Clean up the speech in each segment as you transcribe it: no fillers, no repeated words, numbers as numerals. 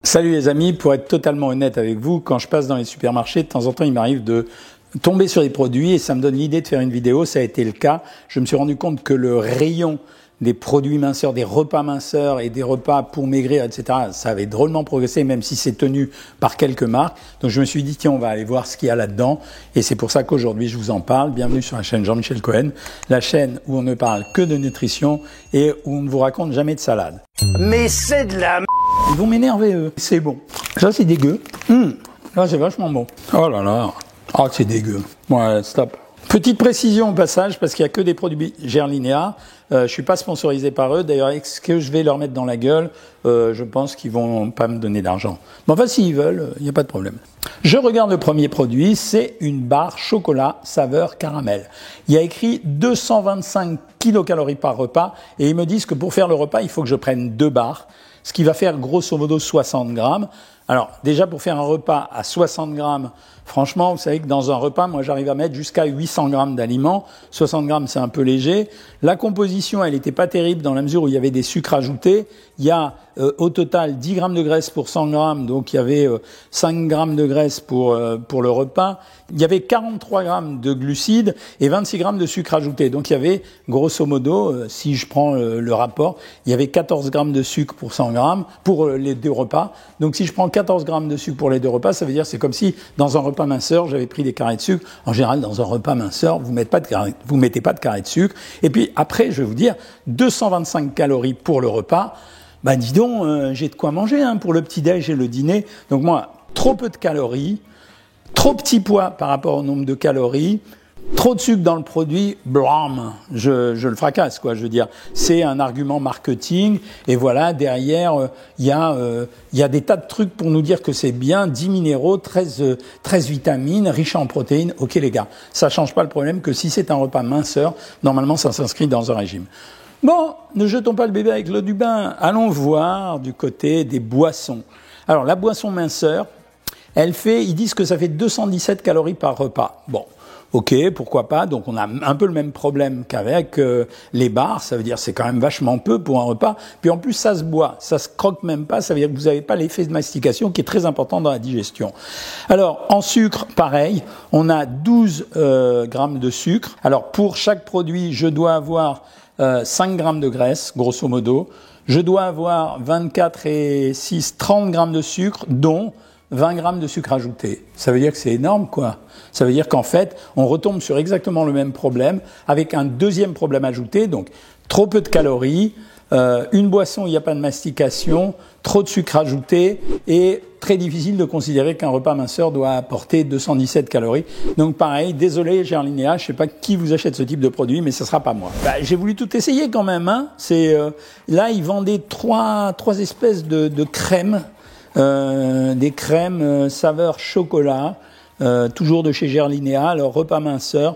Salut les amis, pour être totalement honnête avec vous, quand je passe dans les supermarchés, de temps en temps, il m'arrive de tomber sur des produits et ça me donne l'idée de faire une vidéo. Ça a été le cas. Je me suis rendu compte que le rayon des produits minceurs, des repas minceurs et des repas pour maigrir, etc., ça avait drôlement progressé, même si c'est tenu par quelques marques. Donc je me suis dit, tiens, on va aller voir ce qu'il y a là-dedans. Et c'est pour ça qu'aujourd'hui, je vous en parle. Bienvenue sur la chaîne Jean-Michel Cohen, la chaîne où on ne parle que de nutrition et où on ne vous raconte jamais de salade. Mais c'est de la Ils vont m'énerver, eux. C'est bon. Ça, c'est dégueu. Là, c'est vachement bon. Oh là là. Oh, c'est dégueu. Ouais, stop. Petite précision au passage, parce qu'il n'y a que des produits Gerlinea. Je suis pas sponsorisé par eux. D'ailleurs, est-ce que je vais leur mettre dans la gueule? Je pense qu'ils vont pas me donner d'argent. Mais enfin, s'ils veulent, il n'y a pas de problème. Je regarde le premier produit. C'est une barre chocolat saveur caramel. Il y a écrit 225 kilocalories par repas. Et ils me disent que pour faire le repas, il faut que je prenne 2 barres. Ce qui va faire grosso modo 60 grammes. Alors, déjà, pour faire un repas à 60 grammes, franchement, vous savez que dans un repas, moi, j'arrive à mettre jusqu'à 800 grammes d'aliments. 60 grammes, c'est un peu léger. La composition, elle n'était pas terrible dans la mesure où il y avait des sucres ajoutés. Il y a au total 10 grammes de graisse pour 100 grammes, donc il y avait 5 grammes de graisse pour le repas. Il y avait 43 grammes de glucides et 26 grammes de sucre ajouté. Donc il y avait, grosso modo, si je prends le rapport, il y avait 14 grammes de sucre pour 100 grammes pour les 2 repas. Donc si je prends 14 grammes de sucre pour les 2 repas, ça veut dire c'est comme si dans un repas minceur, j'avais pris des carrés de sucre. En général, dans un repas minceur, vous mettez pas de carrés de sucre. Et puis après, je vais vous dire, 225 calories pour le repas. Bah dis donc, j'ai de quoi manger pour le petit-déj et le dîner. Donc moi, trop peu de calories, trop petit poids par rapport au nombre de calories, trop de sucre dans le produit, blam, je le fracasse, quoi. Je veux dire, c'est un argument marketing. Et voilà, derrière, il y a des tas de trucs pour nous dire que c'est bien, 10 minéraux, 13 vitamines, riche en protéines. Ok les gars, ça change pas le problème que si c'est un repas minceur, normalement ça s'inscrit dans un régime. Bon, ne jetons pas le bébé avec l'eau du bain. Allons voir du côté des boissons. Alors, la boisson minceur, ils disent que ça fait 217 calories par repas. Bon, ok, pourquoi pas. Donc, on a un peu le même problème qu'avec les bars. Ça veut dire c'est quand même vachement peu pour un repas. Puis en plus, ça se boit, ça se croque même pas. Ça veut dire que vous n'avez pas l'effet de mastication qui est très important dans la digestion. Alors, en sucre, pareil, on a 12 grammes de sucre. Alors, pour chaque produit, je dois avoir 5 grammes de graisse, grosso modo. Je dois avoir 24 et 6, 30 grammes de sucre, dont 20 grammes de sucre ajouté. Ça veut dire que c'est énorme, quoi. Ça veut dire qu'en fait, on retombe sur exactement le même problème, avec un deuxième problème ajouté, donc trop peu de calories, une boisson où il n'y a pas de mastication, trop de sucre ajouté, et très difficile de considérer qu'un repas minceur doit apporter 217 calories. Donc pareil, désolé Gerlinea, je sais pas qui vous achète ce type de produit, mais ce sera pas moi. J'ai voulu tout essayer quand même. Là, ils vendaient trois espèces de crèmes, des crèmes saveur chocolat. Toujours de chez Gerlinea, alors repas minceur,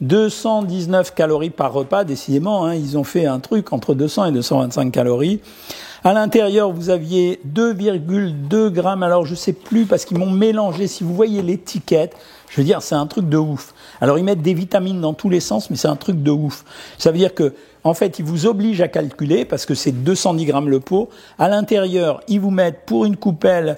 219 calories par repas, décidément, ils ont fait un truc entre 200 et 225 calories. À l'intérieur, vous aviez 2,2 grammes, alors je sais plus parce qu'ils m'ont mélangé, si vous voyez l'étiquette, je veux dire, c'est un truc de ouf. Alors ils mettent des vitamines dans tous les sens, mais c'est un truc de ouf. Ça veut dire que, en fait, ils vous obligent à calculer, parce que c'est 210 grammes le pot. À l'intérieur, ils vous mettent pour une coupelle,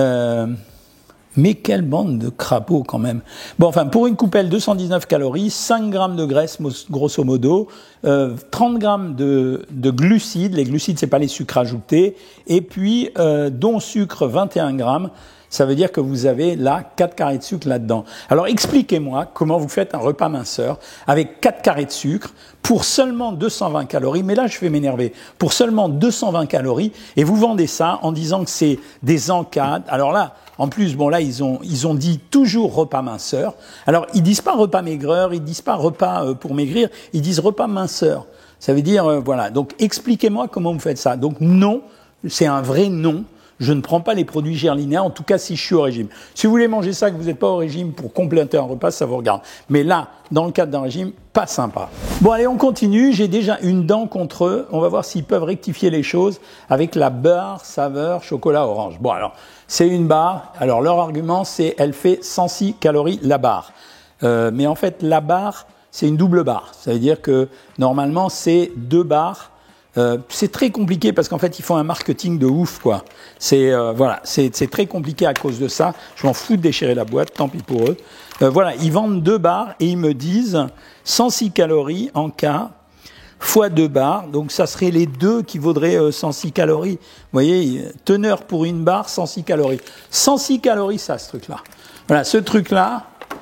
mais quelle bande de crapauds quand même. Bon, enfin, pour une coupelle, 219 calories, 5 grammes de graisse, grosso modo, 30 grammes de glucides. Les glucides, c'est pas les sucres ajoutés. Et puis, dont sucre, 21 grammes. Ça veut dire que vous avez là 4 carrés de sucre là-dedans. Alors, expliquez-moi comment vous faites un repas minceur avec 4 carrés de sucre pour seulement 220 calories. Mais là, je vais m'énerver. Pour seulement 220 calories. Et vous vendez ça en disant que c'est des encadres. Alors là, en plus, bon là, ils ont dit toujours repas minceur. Alors, ils disent pas repas maigreur, ils disent pas repas pour maigrir, ils disent repas minceur. Ça veut dire, voilà. Donc, expliquez-moi comment vous faites ça. Donc, non, c'est un vrai non. Je ne prends pas les produits Gerlinea, en tout cas si je suis au régime. Si vous voulez manger ça, que vous n'êtes pas au régime pour compléter un repas, ça vous regarde. Mais là, dans le cadre d'un régime, pas sympa. Bon allez, on continue. J'ai déjà une dent contre eux. On va voir s'ils peuvent rectifier les choses avec la barre saveur chocolat orange. Bon alors, c'est une barre. Alors leur argument, c'est elle fait 106 calories la barre. Mais en fait, la barre, c'est une double barre. Ça veut dire que normalement, c'est 2 barres C'est très compliqué parce qu'en fait, ils font un marketing de ouf, quoi. C'est voilà, c'est très compliqué à cause de ça. Je m'en fous de déchirer la boîte, tant pis pour eux. Voilà, ils vendent 2 barres et ils me disent 106 calories en K fois 2 barres. Donc ça serait les deux qui vaudraient 106 calories. Vous voyez, teneur pour une barre, 106 calories. 106 calories, ça, ce truc-là. Voilà, ce truc-là,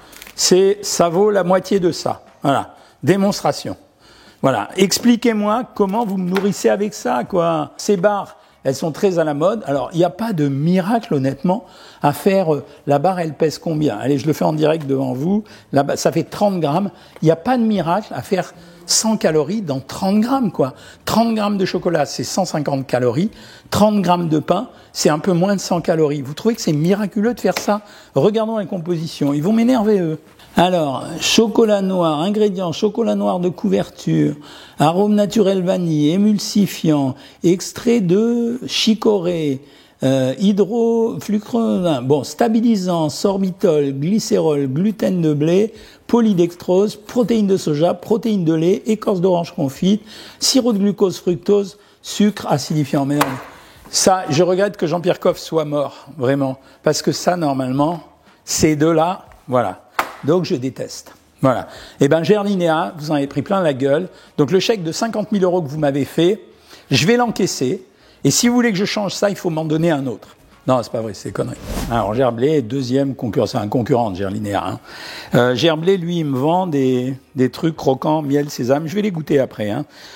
ça vaut la moitié de ça. Voilà, démonstration. Voilà, expliquez-moi comment vous me nourrissez avec ça, quoi. Ces barres, elles sont très à la mode. Alors, il n'y a pas de miracle, honnêtement, à faire. La barre, elle pèse combien? Allez, je le fais en direct devant vous. Là, ça fait 30 grammes. Il n'y a pas de miracle à faire 100 calories dans 30 grammes, quoi. 30 grammes de chocolat, c'est 150 calories. 30 grammes de pain, c'est un peu moins de 100 calories. Vous trouvez que c'est miraculeux de faire ça? Regardons les compositions. Ils vont m'énerver, eux. Alors, chocolat noir, ingrédients, chocolat noir de couverture, arôme naturel vanille, émulsifiant, extrait de chicorée, hydroflucrone, bon, stabilisant, sorbitol, glycérol, gluten de blé, polydextrose, protéines de soja, protéines de lait, écorce d'orange confite, sirop de glucose, fructose, sucre acidifiant. Merde. Ça, je regrette que Jean-Pierre Coff soit mort, vraiment, parce que ça, normalement, ces deux-là, voilà. Donc, je déteste. Voilà. Eh ben, Gerlinéa, vous en avez pris plein la gueule. Donc, le chèque de 50 000 € que vous m'avez fait, je vais l'encaisser. Et si vous voulez que je change ça, il faut m'en donner un autre. Non, c'est pas vrai, c'est connerie. Alors, Gerblé, deuxième concurrent, c'est un concurrent de Gerlinéa. Gerblé, lui, il me vend des trucs croquants, miel, sésame. Je vais les goûter après.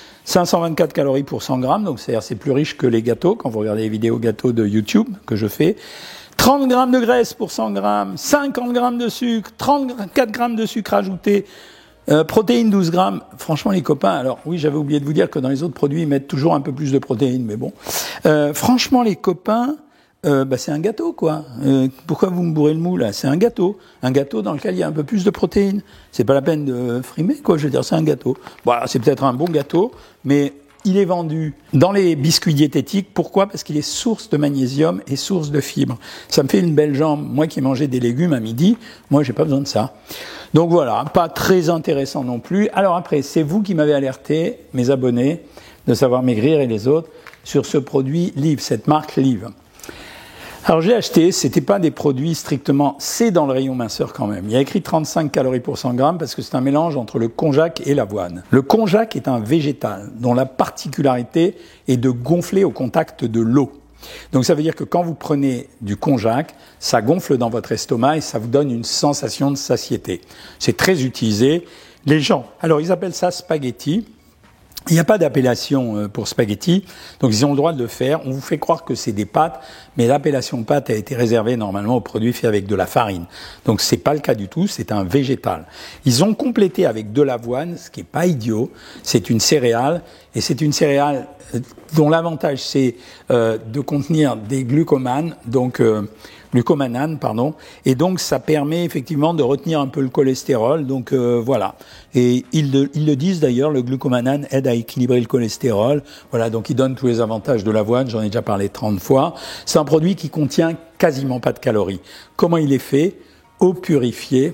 524 calories pour 100 grammes, donc c'est-à-dire c'est plus riche que les gâteaux, quand vous regardez les vidéos gâteaux de YouTube que je fais. 30 grammes de graisse pour 100 grammes, 50 grammes de sucre, 34 grammes de sucre ajouté, protéines 12 grammes. Franchement, les copains, alors oui, j'avais oublié de vous dire que dans les autres produits, ils mettent toujours un peu plus de protéines, mais bon. Franchement, les copains, c'est un gâteau, quoi. Pourquoi vous me bourrez le mou, là? C'est un gâteau dans lequel il y a un peu plus de protéines. C'est pas la peine de frimer, quoi. Je veux dire, c'est un gâteau. Bon, c'est peut-être un bon gâteau, mais il est vendu dans les biscuits diététiques. Pourquoi? Parce qu'il est source de magnésium et source de fibres. Ça me fait une belle jambe. Moi qui mangeais des légumes à midi, moi j'ai pas besoin de ça. Donc voilà, pas très intéressant non plus. Alors après, c'est vous qui m'avez alerté, mes abonnés, de Savoir Maigrir et les autres, sur ce produit Live, cette marque Live. Alors j'ai acheté, c'était pas des produits strictement, c'est dans le rayon minceur quand même. Il y a écrit 35 calories pour 100 grammes parce que c'est un mélange entre le konjac et l'avoine. Le konjac est un végétal dont la particularité est de gonfler au contact de l'eau. Donc ça veut dire que quand vous prenez du konjac, ça gonfle dans votre estomac et ça vous donne une sensation de satiété. C'est très utilisé. Les gens, alors ils appellent ça spaghetti. Il n'y a pas d'appellation pour spaghetti, donc ils ont le droit de le faire. On vous fait croire que c'est des pâtes, mais l'appellation pâte a été réservée normalement aux produits faits avec de la farine. Donc c'est pas le cas du tout, c'est un végétal. Ils ont complété avec de l'avoine, ce qui est pas idiot. C'est une céréale, et c'est une céréale dont l'avantage c'est de contenir des glucomanes, donc glucomanane, pardon, et donc ça permet effectivement de retenir un peu le cholestérol, donc voilà. Et ils le disent d'ailleurs, le glucomanane aide à équilibrer le cholestérol, voilà, donc il donne tous les avantages de l'avoine, j'en ai déjà parlé 30 fois. C'est un produit qui contient quasiment pas de calories. Comment il est fait? Eau purifiée.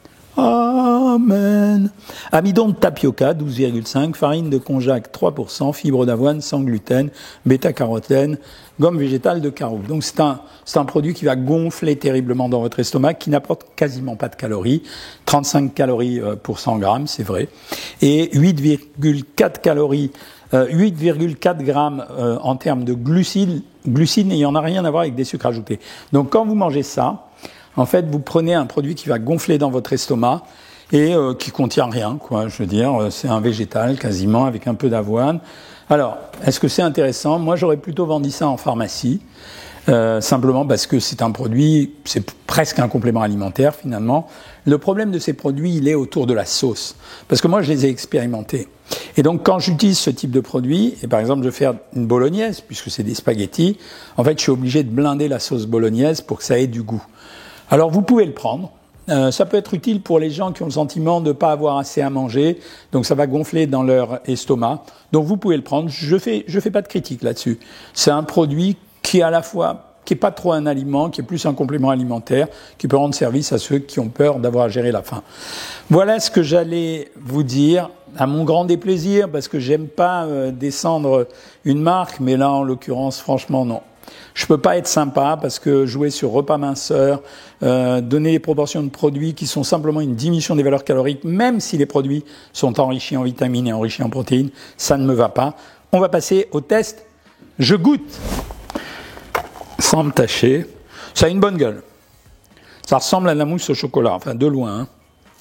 Amen. Amidon de tapioca, 12,5, farine de konjac, 3%, fibre d'avoine sans gluten, bêta-carotène, gomme végétale de caroube. Donc c'est un produit qui va gonfler terriblement dans votre estomac, qui n'apporte quasiment pas de calories. 35 calories pour 100 grammes, c'est vrai. Et 8,4 calories, 8,4 grammes en termes de glucides n'ayant rien à voir avec des sucres ajoutés. Donc quand vous mangez ça, en fait, vous prenez un produit qui va gonfler dans votre estomac et qui contient rien, quoi. Je veux dire, c'est un végétal quasiment avec un peu d'avoine. Alors, est-ce que c'est intéressant? Moi, j'aurais plutôt vendu ça en pharmacie, simplement parce que c'est un produit, c'est presque un complément alimentaire finalement. Le problème de ces produits, il est autour de la sauce, parce que moi, je les ai expérimentés. Et donc, quand j'utilise ce type de produit, et par exemple, je vais faire une bolognaise, puisque c'est des spaghettis, en fait, je suis obligé de blinder la sauce bolognaise pour que ça ait du goût. Alors, vous pouvez le prendre. Ça peut être utile pour les gens qui ont le sentiment de ne pas avoir assez à manger, donc ça va gonfler dans leur estomac. Donc, vous pouvez le prendre. Je fais pas de critique là-dessus. C'est un produit qui est à la fois qui est pas trop un aliment, qui est plus un complément alimentaire, qui peut rendre service à ceux qui ont peur d'avoir à gérer la faim. Voilà ce que j'allais vous dire, à mon grand déplaisir, parce que j'aime pas descendre une marque, mais là, en l'occurrence, franchement, non. Je peux pas être sympa parce que jouer sur repas minceur, donner des proportions de produits qui sont simplement une diminution des valeurs caloriques, même si les produits sont enrichis en vitamines et enrichis en protéines, ça ne me va pas. On va passer au test. Je goûte. Sans me tâcher. Ça a une bonne gueule. Ça ressemble à de la mousse au chocolat, enfin de loin. Hein.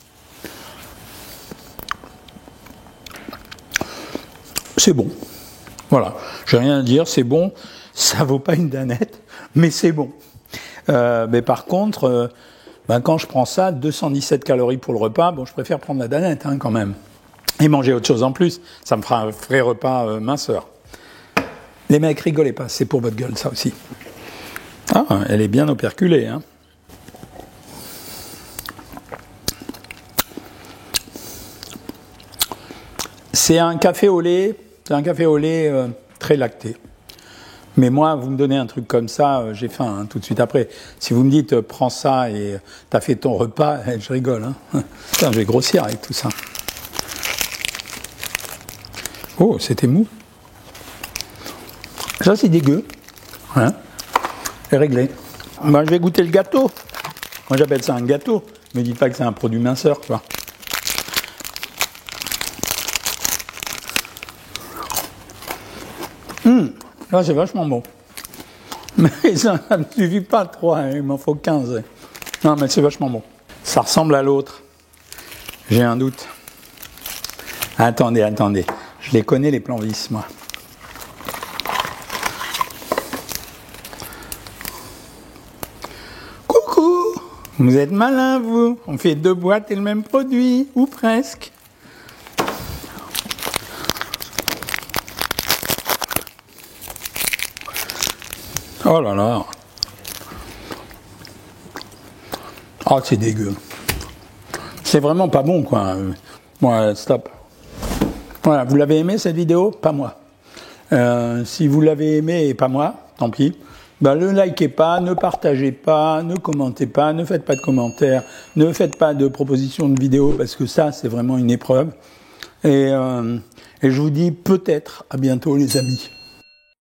C'est bon. Voilà. J'ai rien à dire, c'est bon. Ça vaut pas une danette, mais c'est bon. Mais par contre, quand je prends ça, 217 calories pour le repas, bon, je préfère prendre la danette quand même. Et manger autre chose en plus, ça me fera un vrai repas minceur. Les mecs, rigolez pas, c'est pour votre gueule ça aussi. Ah, elle est bien operculée. Hein. C'est un café au lait, très lacté. Mais moi, vous me donnez un truc comme ça, j'ai faim tout de suite après. Si vous me dites, prends ça et t'as fait ton repas, je rigole. Hein. Putain, je vais grossir avec tout ça. Oh, c'était mou. Ça, c'est dégueu. Hein. C'est réglé. Je vais goûter le gâteau. Moi, j'appelle ça un gâteau. Ne me dites pas que c'est un produit minceur, quoi. Là, c'est vachement bon. Mais ça ne me suffit pas 3, il m'en faut 15. Non, mais c'est vachement bon. Ça ressemble à l'autre. J'ai un doute. Attendez. Je les connais, les plans vis, moi. Coucou! Vous êtes malin, vous. On fait 2 boîtes et le même produit, ou presque. Oh là là. Oh, c'est dégueu. C'est vraiment pas bon, quoi. Bon, stop. Voilà, vous l'avez aimé cette vidéo? Pas moi. Si vous l'avez aimé et pas moi, tant pis. Ne likez pas, ne partagez pas, ne commentez pas, ne faites pas de commentaires, ne faites pas de propositions de vidéos parce que ça, c'est vraiment une épreuve. Et je vous dis peut-être à bientôt, les amis.